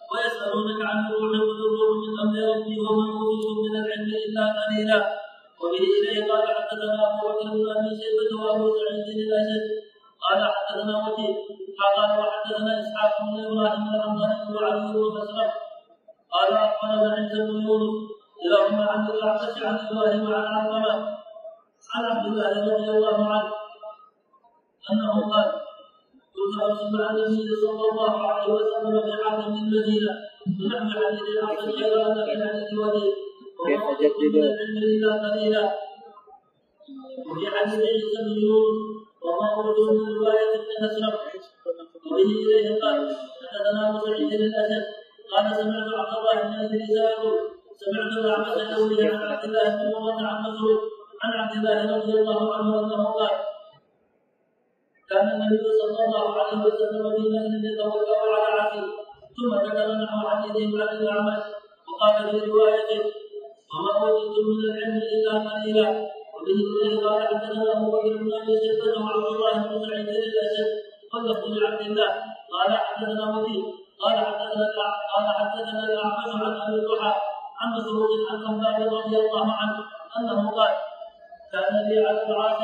ويسألونك عن الروح قل الروح من أمر ربي وما أوتيتم من العلم إلا قليلا. وبه إليه قال حدثنا أبو بكر بن أبي شيبة وأبو سعيد الأشد قال حدثنا وكيع قال وحدثنا إسحاق بن إبراهيم الحمداني بن علي بن مسلم قال أخبرنا عيسى بن يونس كلاهما عن الأعمش عن إبراهيم عن علقمة عن عبد الله رضي الله عنه أنه قال كنت أرسل مع النبي صلى الله عليه وسلم في عهد من المدينة بنحو حديث الأعمش غير أن في حديث وليد وما أوتيتم من العلم إلا قليلا. وفي حديث عيسى بن يونس وما أوتوا من رواية ابن مسلم. وبه إليه قال حدثنا أبو سعيد الأشد قال سمعت عبد الله بن إدريس يقول سمعت الأعمش يروي عن عبد الله بن عمر عن مسعود عن عبد الله رضي الله عنه أنه قال كان النبي صلى الله عليه وسلم في مجلس يتوكل على عقله ثم ذكر نحو حديثه عن الأعمش وقال في روايته وما أوتيتم من العلم إلا قليلا. وبه إليه قال حدثنا أبو بكر بن أبي شيبة وعبد الله بن سعيد الأشد واللفظ لعبد الله قال حدثنا وكيع قال حدثنا الأعمش عن أبي الضحى عن مسعود عن خباب رضي الله عنه أنه قال كان لي على العاص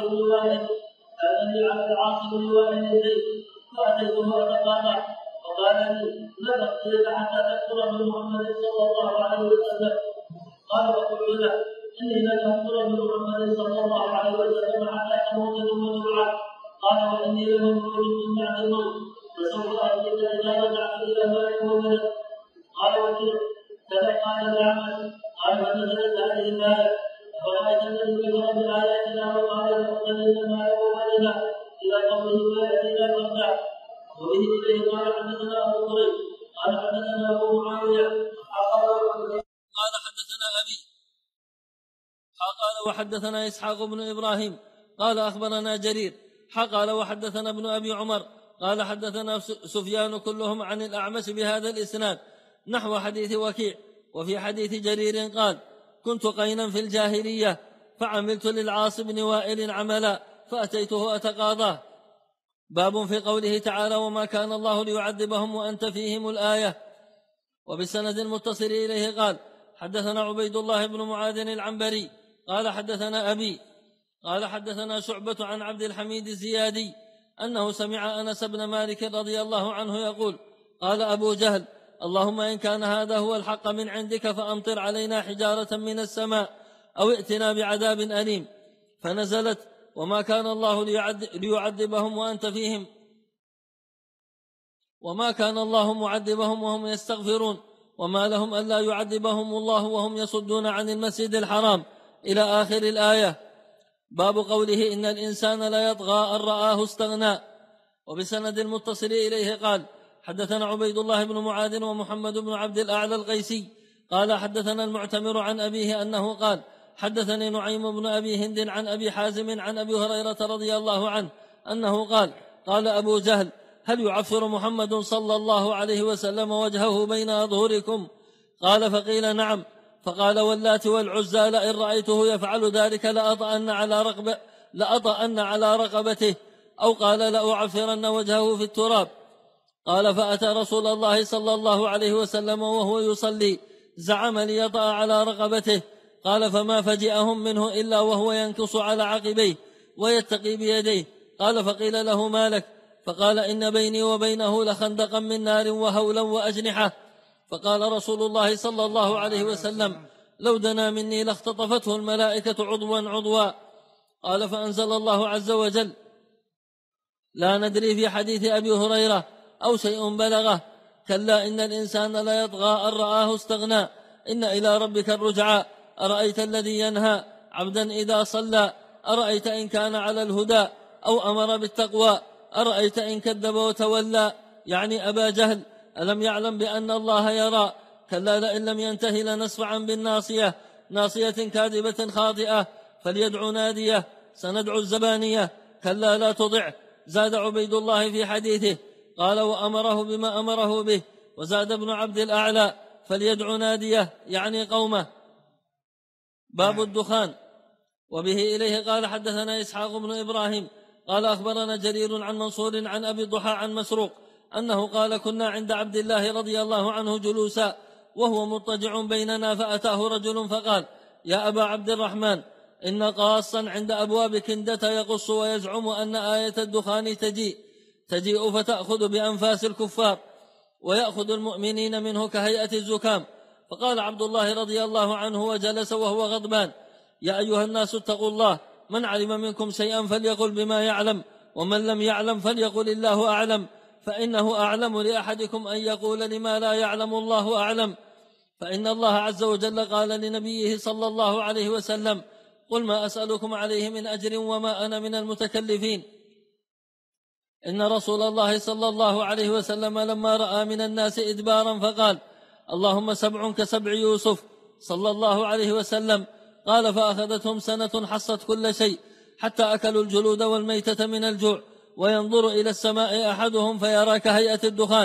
بن وائل الزيت فأتيته فتقاطع وقال لي لا تقتلك حتى تكفر من محمد صلى الله عليه وسلم. قال وقلت له إني لن أكفر من محمد صلى الله عليه وسلم حتى تموت ثم تبعث. قال وإني لممنوع من بعد الموت فسوف أهلك إذا رجعت إلى ما يكون. قال وكيع كذا قال الأعمش قال فنزلت هذه الآية فرأيت الذي كفر بآياتنا وقال لأقتلن ماله وولده إلى قوله ويأتينا فردا. وبه إليه قال حدثنا أبو كريب قال حدثنا أبو معاوية قال حدثنا أبي قال وحدثنا إسحاق بن إبراهيم قال أخبرنا جرير قال وحدثنا ابن أبي عمر قال حدثنا سفيان كلهم عن الأعمش بهذا الإسناد نحو حديث وكيع. وفي حديث جرير قال كنت قينا في الجاهلية فعملت للعاص بن وائل عملا فأتيته أتقاضاه. باب في قوله تعالى وما كان الله ليعذبهم وأنت فيهم الآية. وبسند المتصل إليه قال حدثنا عبيد الله بن معاذ العنبري قال حدثنا أبي قال حدثنا شعبة عن عبد الحميد الزيادي أنه سمع أنس بن مالك رضي الله عنه يقول قال أبو جهل اللهم إن كان هذا هو الحق من عندك فأمطر علينا حجارة من السماء أو ائتنا بعذاب أليم. فنزلت وما كان الله ليعذبهم وأنت فيهم وما كان الله معذبهم وهم يستغفرون وما لهم ألا يعذبهم الله وهم يصدون عن المسجد الحرام إلى آخر الآية. باب قوله إن الإنسان لا يطغى أن رآه استغنى. وبسند المتصل إليه قال حدثنا عبيد الله بن معاذ ومحمد بن عبد الأعلى القيسي قال حدثنا المعتمر عن أبيه أنه قال حدثني نعيم بن أبي هند عن أبي حازم عن أبي هريرة رضي الله عنه أنه قال قال أبو جهل هل يعفر محمد صلى الله عليه وسلم وجهه بين أظهركم؟ قال فقيل نعم. فقال واللات والعزى لئن رأيته يفعل ذلك لأطأن على رقبته أو قال لأعفرن وجهه في التراب. قال فأتى رسول الله صلى الله عليه وسلم وهو يصلي زعم ليطأ على رقبته. قال فما فجئهم منه إلا وهو ينكص على عقبيه ويتقي بيديه. قال فقيل له ما لك؟ فقال إن بيني وبينه لخندقا من نار وهولا وأجنحة. فقال رسول الله صلى الله عليه وسلم لو دنا مني لاختطفته الملائكة عضوا عضوا. قال فأنزل الله عز وجل لا ندري في حديث أبي هريرة أو شيء بلغه كلا إن الإنسان لا يطغى أن رآه استغنى إن إلى ربك الرجعى أرأيت الذي ينهى عبدا إذا صلى أرأيت إن كان على الهدى أو أمر بالتقوى أرأيت إن كذب وتولى يعني أبا جهل ألم يعلم بأن الله يرى كلا لئن لم ينتهي لنسفعا بالناصية ناصية كاذبة خاطئة فليدعو ناديه سندعو الزبانية كلا لا تضع. زاد عبيد الله في حديثه قال وأمره بما أمره به. وزاد ابن عبد الأعلى فليدعو ناديه يعني قومه. باب الدخان. وبه إليه قال حدثنا إسحاق بن إبراهيم قال أخبرنا جرير عن منصور عن أبي الضحى عن مسروق أنه قال: كنا عند عبد الله رضي الله عنه جلوسا وهو مضطجع بيننا، فأتاه رجل فقال: يا أبا عبد الرحمن، إن قاصا عند أبواب كندة يقص ويزعم أن آية الدخان تجيء فتأخذ بأنفاس الكفار ويأخذ المؤمنين منه كهيئة الزكام. فقال عبد الله رضي الله عنه وجلس وهو غضبان: يا أيها الناس اتقوا الله، من علم منكم شيئا فليقل بما يعلم، ومن لم يعلم فليقل الله أعلم، فإنه أعلم لأحدكم أن يقول لما لا يعلم الله أعلم. فإن الله عز وجل قال لنبيه صلى الله عليه وسلم: قل ما أسألكم عليه من أجر وما أنا من المتكلفين. إن رسول الله صلى الله عليه وسلم لما رأى من الناس إدبارا فقال: اللهم 7 كسبع يوسف صلى الله عليه وسلم. قال: فأخذتهم سنة حصت كل شيء حتى أكلوا الجلود والميتة من الجوع، وينظر إلى السماء أحدهم فيرى كهيئة الدخان.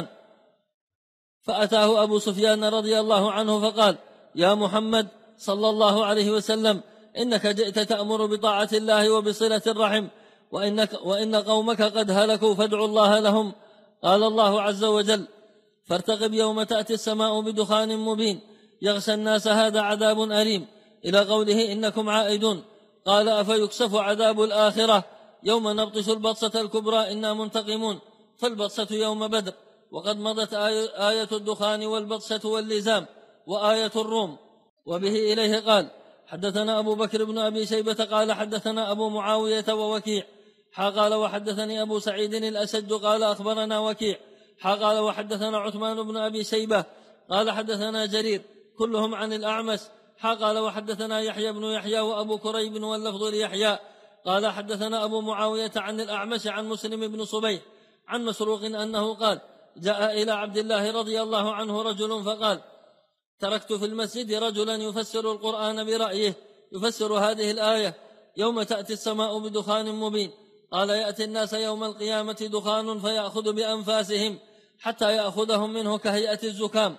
فأتاه أبو سفيان رضي الله عنه فقال: يا محمد صلى الله عليه وسلم، إنك جئت تأمر بطاعة الله وبصلة الرحم، وإن قومك قد هلكوا فادعوا الله لهم. قال الله عز وجل: فارتقب يوم تأتي السماء بدخان مبين يغشى الناس هذا عذاب أليم، إلى قوله: إنكم عائدون. قال: أفيكسف عذاب الآخرة يوم نبطش البطشة الكبرى إنا منتقمون، فالبطشة يوم بدر، وقد مضت آية الدخان والبطشة واللزام وآية الروم. وبه إليه قال: حدثنا أبو بكر بن أبي شيبة قال حدثنا أبو معاوية ووكيع قال وحدثني أبو سعيد الأشج قال أخبرنا وكيع قال وحدثنا عثمان بن أبي شيبة قال حدثنا جرير كلهم عن الأعمش قال وحدثنا يحيى بن يحيى وأبو كريب واللفظ ليحيى قال حدثنا أبو معاوية عن الأعمش عن مسلم بن صبيح عن مسروق أنه قال: جاء إلى عبد الله رضي الله عنه رجل فقال: تركت في المسجد رجلا يفسر القرآن برأيه، يفسر هذه الآية: يوم تأتي السماء بدخان مبين. قال: يأتي الناس يوم القيامة دخان فيأخذ بأنفاسهم حتى يأخذهم منه كهيئة الزكام.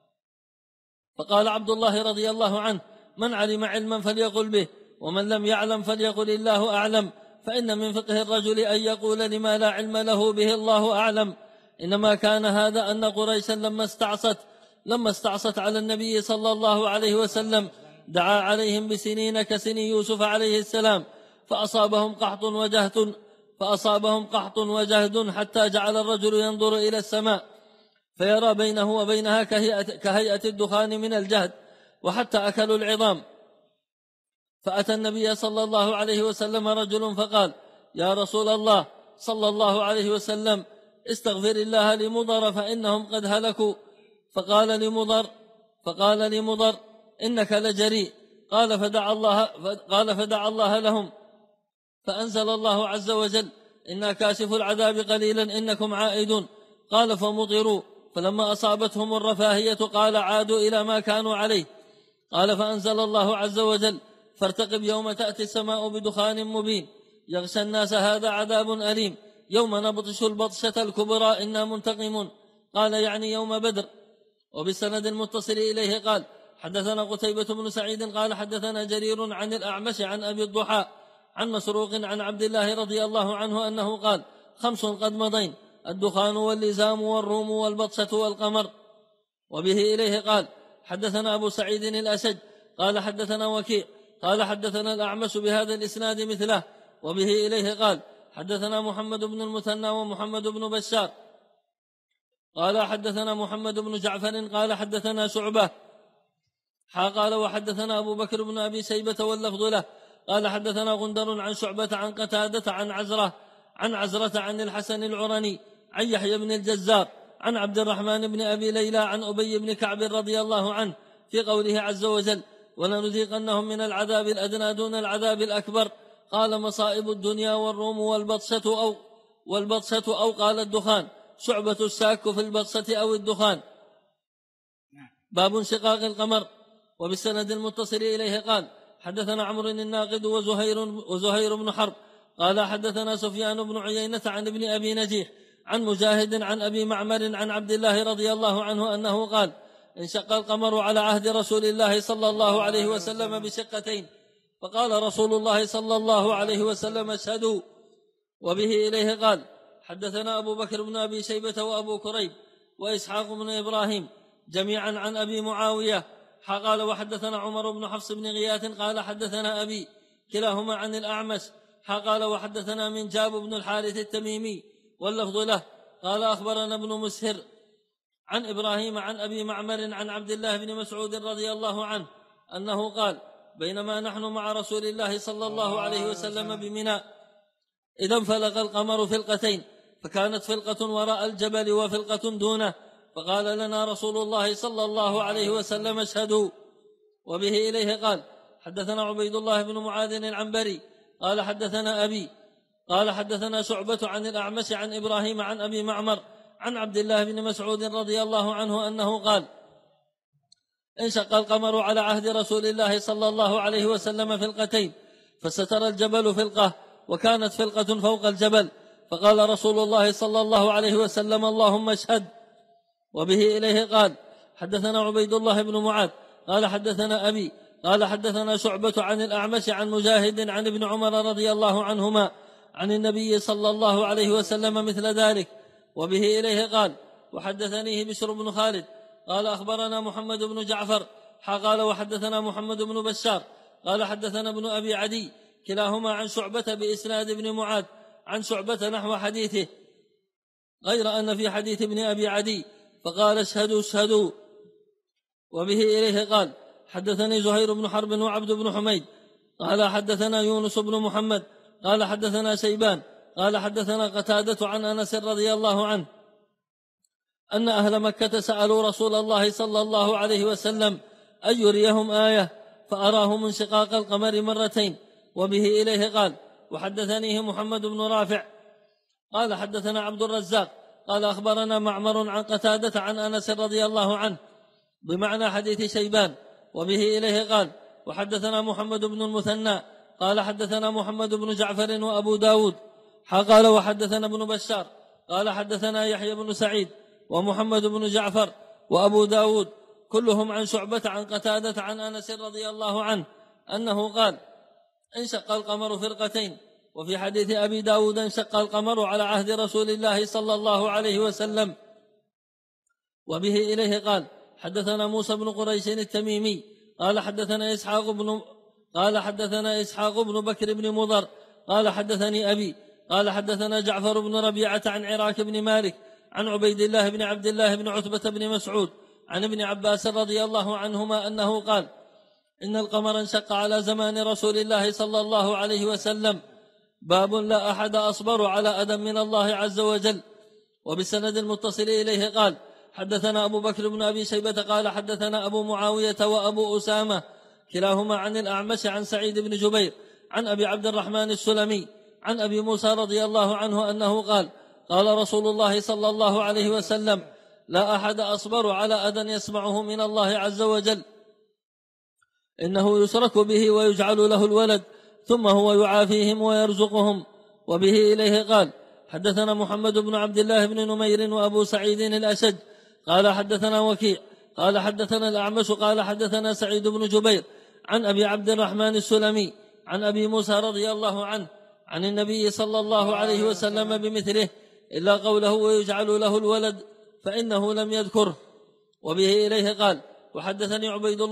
فقال عبد الله رضي الله عنه: من علم علما فليقل به، ومن لم يعلم فليقل الله أعلم، فإن من فقه الرجل أن يقول لما لا علم له به الله أعلم. إنما كان هذا أن قريشا لما استعصت على النبي صلى الله عليه وسلم دعا عليهم بسنين كسن يوسف عليه السلام، فأصابهم قحط وجهد حتى جعل الرجل ينظر إلى السماء فيرى بينه وبينها كهيئة الدخان من الجهد، وحتى أكلوا العظام. فأتى النبي صلى الله عليه وسلم رجل فقال: يا رسول الله صلى الله عليه وسلم، استغفر الله لمضر فإنهم قد هلكوا. فقال لمضر: إنك لجريء. قال فدع الله لهم، فأنزل الله عز وجل: إنا كاشف العذاب قليلا إنكم عائدون. قال: فمطروا، فلما أصابتهم الرفاهية قال: عادوا إلى ما كانوا عليه. قال: فأنزل الله عز وجل: فارتقب يوم تأتي السماء بدخان مبين يغشى الناس هذا عذاب أليم، يوم نبطش البطشة الكبرى إنا منتقمون. قال: يعني يوم بدر. وبالسند المتصل إليه قال: حدثنا قتيبة بن سعيد قال حدثنا جرير عن الأعمش عن أبي الضحى عن مسروق عن عبد الله رضي الله عنه أنه قال: 5 قد مضين: الدخان واللزام والروم والبطشة والقمر. وبه إليه قال: حدثنا أبو سعيد الأشج قال حدثنا وكيع قال حدثنا الأعمش بهذا الإسناد مثله. وبه إليه قال: حدثنا محمد بن المثنى ومحمد بن بشار قال حدثنا محمد بن جعفر قال حدثنا شعبة قال وحدثنا أبو بكر بن أبي شيبة واللفظ له قال حدثنا غندر عن شعبة عن قتادة عن عزرة عن الحسن العرني عن يحيى بن الجزار عن عبد الرحمن بن أبي ليلى عن أبي بن كعب رضي الله عنه في قوله عز وجل: ولنذيقنهم من العذاب الأدنى دون العذاب الأكبر. قال: مصائب الدنيا والروم والبطشة أو قال الدخان. شعبة الساك في البطشة أو الدخان. باب انشقاق القمر. وبالسند المتصل إليه قال: حدثنا عمرو الناقد وزهير بن حرب قال حدثنا سفيان بن عيينة عن ابن أبي نجيح عن مجاهد عن أبي معمر عن عبد الله رضي الله عنه أنه قال: انشق القمر على عهد رسول الله صلى الله عليه وسلم بشقتين، فقال رسول الله صلى الله عليه وسلم: اشهدوا. وبه إليه قال: حدثنا أبو بكر بن أبي شيبة وأبو كريب وإسحاق بن إبراهيم جميعا عن أبي معاوية قال وحدثنا عمر بن حفص بن غياث قال حدثنا أبي كلاهما عن الأعمش قال وحدثنا من جاب بن الحارث التميمي واللفظ له قال أخبرنا ابن مسهر عن إبراهيم عن أبي معمر عن عبد الله بن مسعود رضي الله عنه أنه قال بينما نحن مع رسول الله صلى الله عليه وسلم بمنى إذا انفلق القمر فلقتين فكانت فلقة وراء الجبل وفلقة دونه فقال لنا رسول الله صلى الله عليه وسلم اشهدوا. وبه إليه قال حدثنا عبيد الله بن معاذ العنبري قال حدثنا أبي قال حدثنا شعبة عن الأعمش عن إبراهيم عن أبي معمر عن عبد الله بن مسعود رضي الله عنه أنه قال انشق القمر على عهد رسول الله صلى الله عليه وسلم فلقتين فستر الجبل فلقة وكانت فلقة فوق الجبل فقال رسول الله صلى الله عليه وسلم اللهم اشهد. وبه إليه قال حدثنا عبيد الله بن معاذ قال حدثنا أبي قال حدثنا شعبة عن الأعمش عن مجاهد عن ابن عمر رضي الله عنهما عن النبي صلى الله عليه وسلم مثل ذلك. وبه إليه قال وحدثنيه بشر بن خالد قال أخبرنا محمد بن جعفر قال وحدثنا محمد بن بشار قال حدثنا ابن أبي عدي كلاهما عن شعبة بإسناد ابن معاذ عن شعبة نحو حديثه غير أن في حديث ابن أبي عدي فقال اشهدوا اشهدوا. وبه إليه قال حدثني زهير بن حرب وعبد بن حميد قال حدثنا يونس بن محمد قال حدثنا شيبان قال حدثنا قتادة عن أنس رضي الله عنه أن أهل مكة سألوا رسول الله صلى الله عليه وسلم أن يريهم آية فأراهم انشقاق القمر مرتين. وبه إليه قال وحدثنيه محمد بن رافع قال حدثنا عبد الرزاق قال أخبرنا معمر عن قتادة عن أنس رضي الله عنه بمعنى حديث شيبان. وبه إليه قال وحدثنا محمد بن المثنى قال حدثنا محمد بن جعفر وأبو داود قال وحدثنا ابن بشار قال حدثنا يحيى بن سعيد ومحمد بن جعفر وأبو داود كلهم عن شعبة عن قتادة عن أنس رضي الله عنه أنه قال انشق القمر فرقتين. وفي حديث أبي داود انشق القمر على عهد رسول الله صلى الله عليه وسلم. وبه إليه قال حدثنا موسى بن قريش التميمي قال حدثنا إسحاق بن بكر بن مضر قال حدثني أبي قال حدثنا جعفر بن ربيعة عن عراك بن مالك عن عبيد الله بن عبد الله بن عتبة بن مسعود عن ابن عباس رضي الله عنهما أنه قال إن القمر انشق على زمان رسول الله صلى الله عليه وسلم باب لا أحد أصبر على أذى من الله عز وجل. وبسند المتصل إليه قال حدثنا أبو بكر بن أبي شيبة قال حدثنا أبو معاوية وأبو أسامة كلاهما عن الأعمش عن سعيد بن جبير عن أبي عبد الرحمن السلمي عن أبي موسى رضي الله عنه أنه قال قال رسول الله صلى الله عليه وسلم لا أحد أصبر على أذى يسمعه من الله عز وجل إنه يشرك به ويجعل له الولد ثم هو يعافيهم ويرزقهم. وبه إليه قال حدثنا محمد بن عبد الله بن نمير وأبو سعيد الأشج قال حدثنا وكيع قال حدثنا الأعمش قال حدثنا سعيد بن جبير عن أبي عبد الرحمن السلمي عن أبي موسى رضي الله عنه عن النبي صلى الله عليه وسلم بمثله إلا قوله ويجعل له الولد فإنه لم يذكره. وبه إليه قال وحدثني عبيد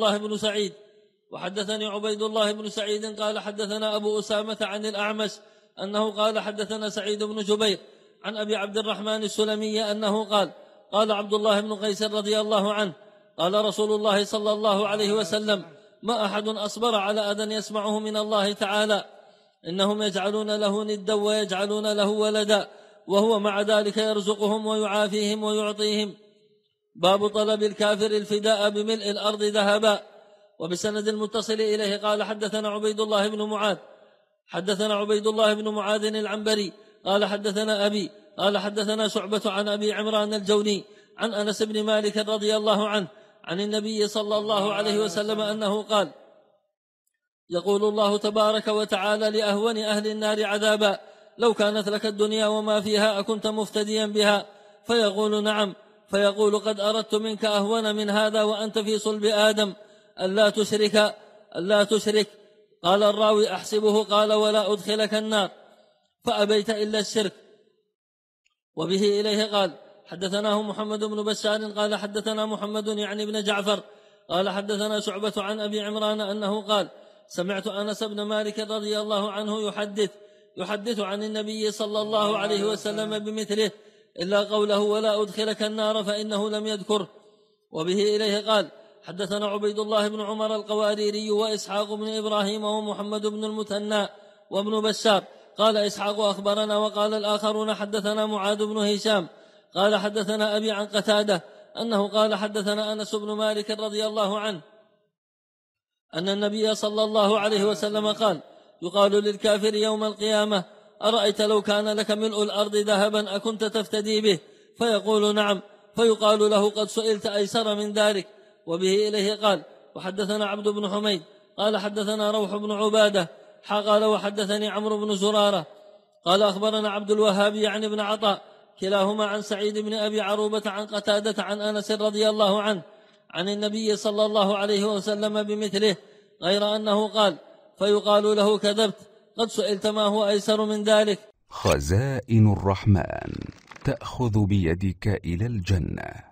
الله بن سعيد قال حدثنا أبو أسامة عن الأعمش أنه قال حدثنا سعيد بن جبير عن أبي عبد الرحمن السلمي أنه قال قال عبد الله بن قيس رضي الله عنه قال رسول الله صلى الله عليه وسلم ما أحد أصبر على أذى يسمعه من الله تعالى إنهم يجعلون له ندا ويجعلون له ولدا وهو مع ذلك يرزقهم ويعافيهم ويعطيهم. باب طلب الكافر الفداء بملء الأرض ذهبا. وبسند المتصل إليه قال حدثنا عبيد الله بن معاذ العنبري قال حدثنا أبي قال حدثنا شعبة عن أبي عمران الجوني عن أنس بن مالك رضي الله عنه عن النبي صلى الله عليه وسلم أنه قال يقول الله تبارك وتعالى لأهون أهل النار عذابا لو كانت لك الدنيا وما فيها أكنت مفتديا بها فيقول نعم فيقول قد أردت منك أهون من هذا وأنت في صلب آدم ألا تشرك قال الراوي أحسبه قال ولا أدخلك النار فأبيت إلا الشرك وبه إليه قال حدثناه محمد بن بشار قال حدثنا محمد يعني بن جعفر قال حدثنا شعبة عن أبي عمران أنه قال سمعت أنس بن مالك رضي الله عنه يحدث عن النبي صلى الله عليه وسلم بمثله إلا قوله ولا أدخلك النار فإنه لم يذكره. وبه إليه قال حدثنا عبيد الله بن عمر القواريري وإسحاق بن إبراهيم ومحمد بن المثنى وابن بشار قال إسحاق أخبرنا وقال الآخرون حدثنا معاذ بن هشام قال حدثنا أبي عن قتادة أنه قال حدثنا أنس بن مالك رضي الله عنه أن النبي صلى الله عليه وسلم قال يقال للكافر يوم القيامة أرأيت لو كان لك ملء الأرض ذهبا أكنت تفتدي به؟ فيقول نعم، فيقال له قد سئلت أيسر من ذلك. وبه إليه قال وحدثنا عبد بن حميد قال حدثنا روح بن عبادة قال وحدثني عمرو بن زرارة قال أخبرنا عبد الوهاب يعني بن عطاء كلاهما عن سعيد بن أبي عروبة عن قتادة عن أنس رضي الله عنه عن النبي صلى الله عليه وسلم بمثله غير أنه قال فيقال له كذبت قد سئلت ما هو أيسر من ذلك. خزائن الرحمن تأخذ بيدك إلى الجنة.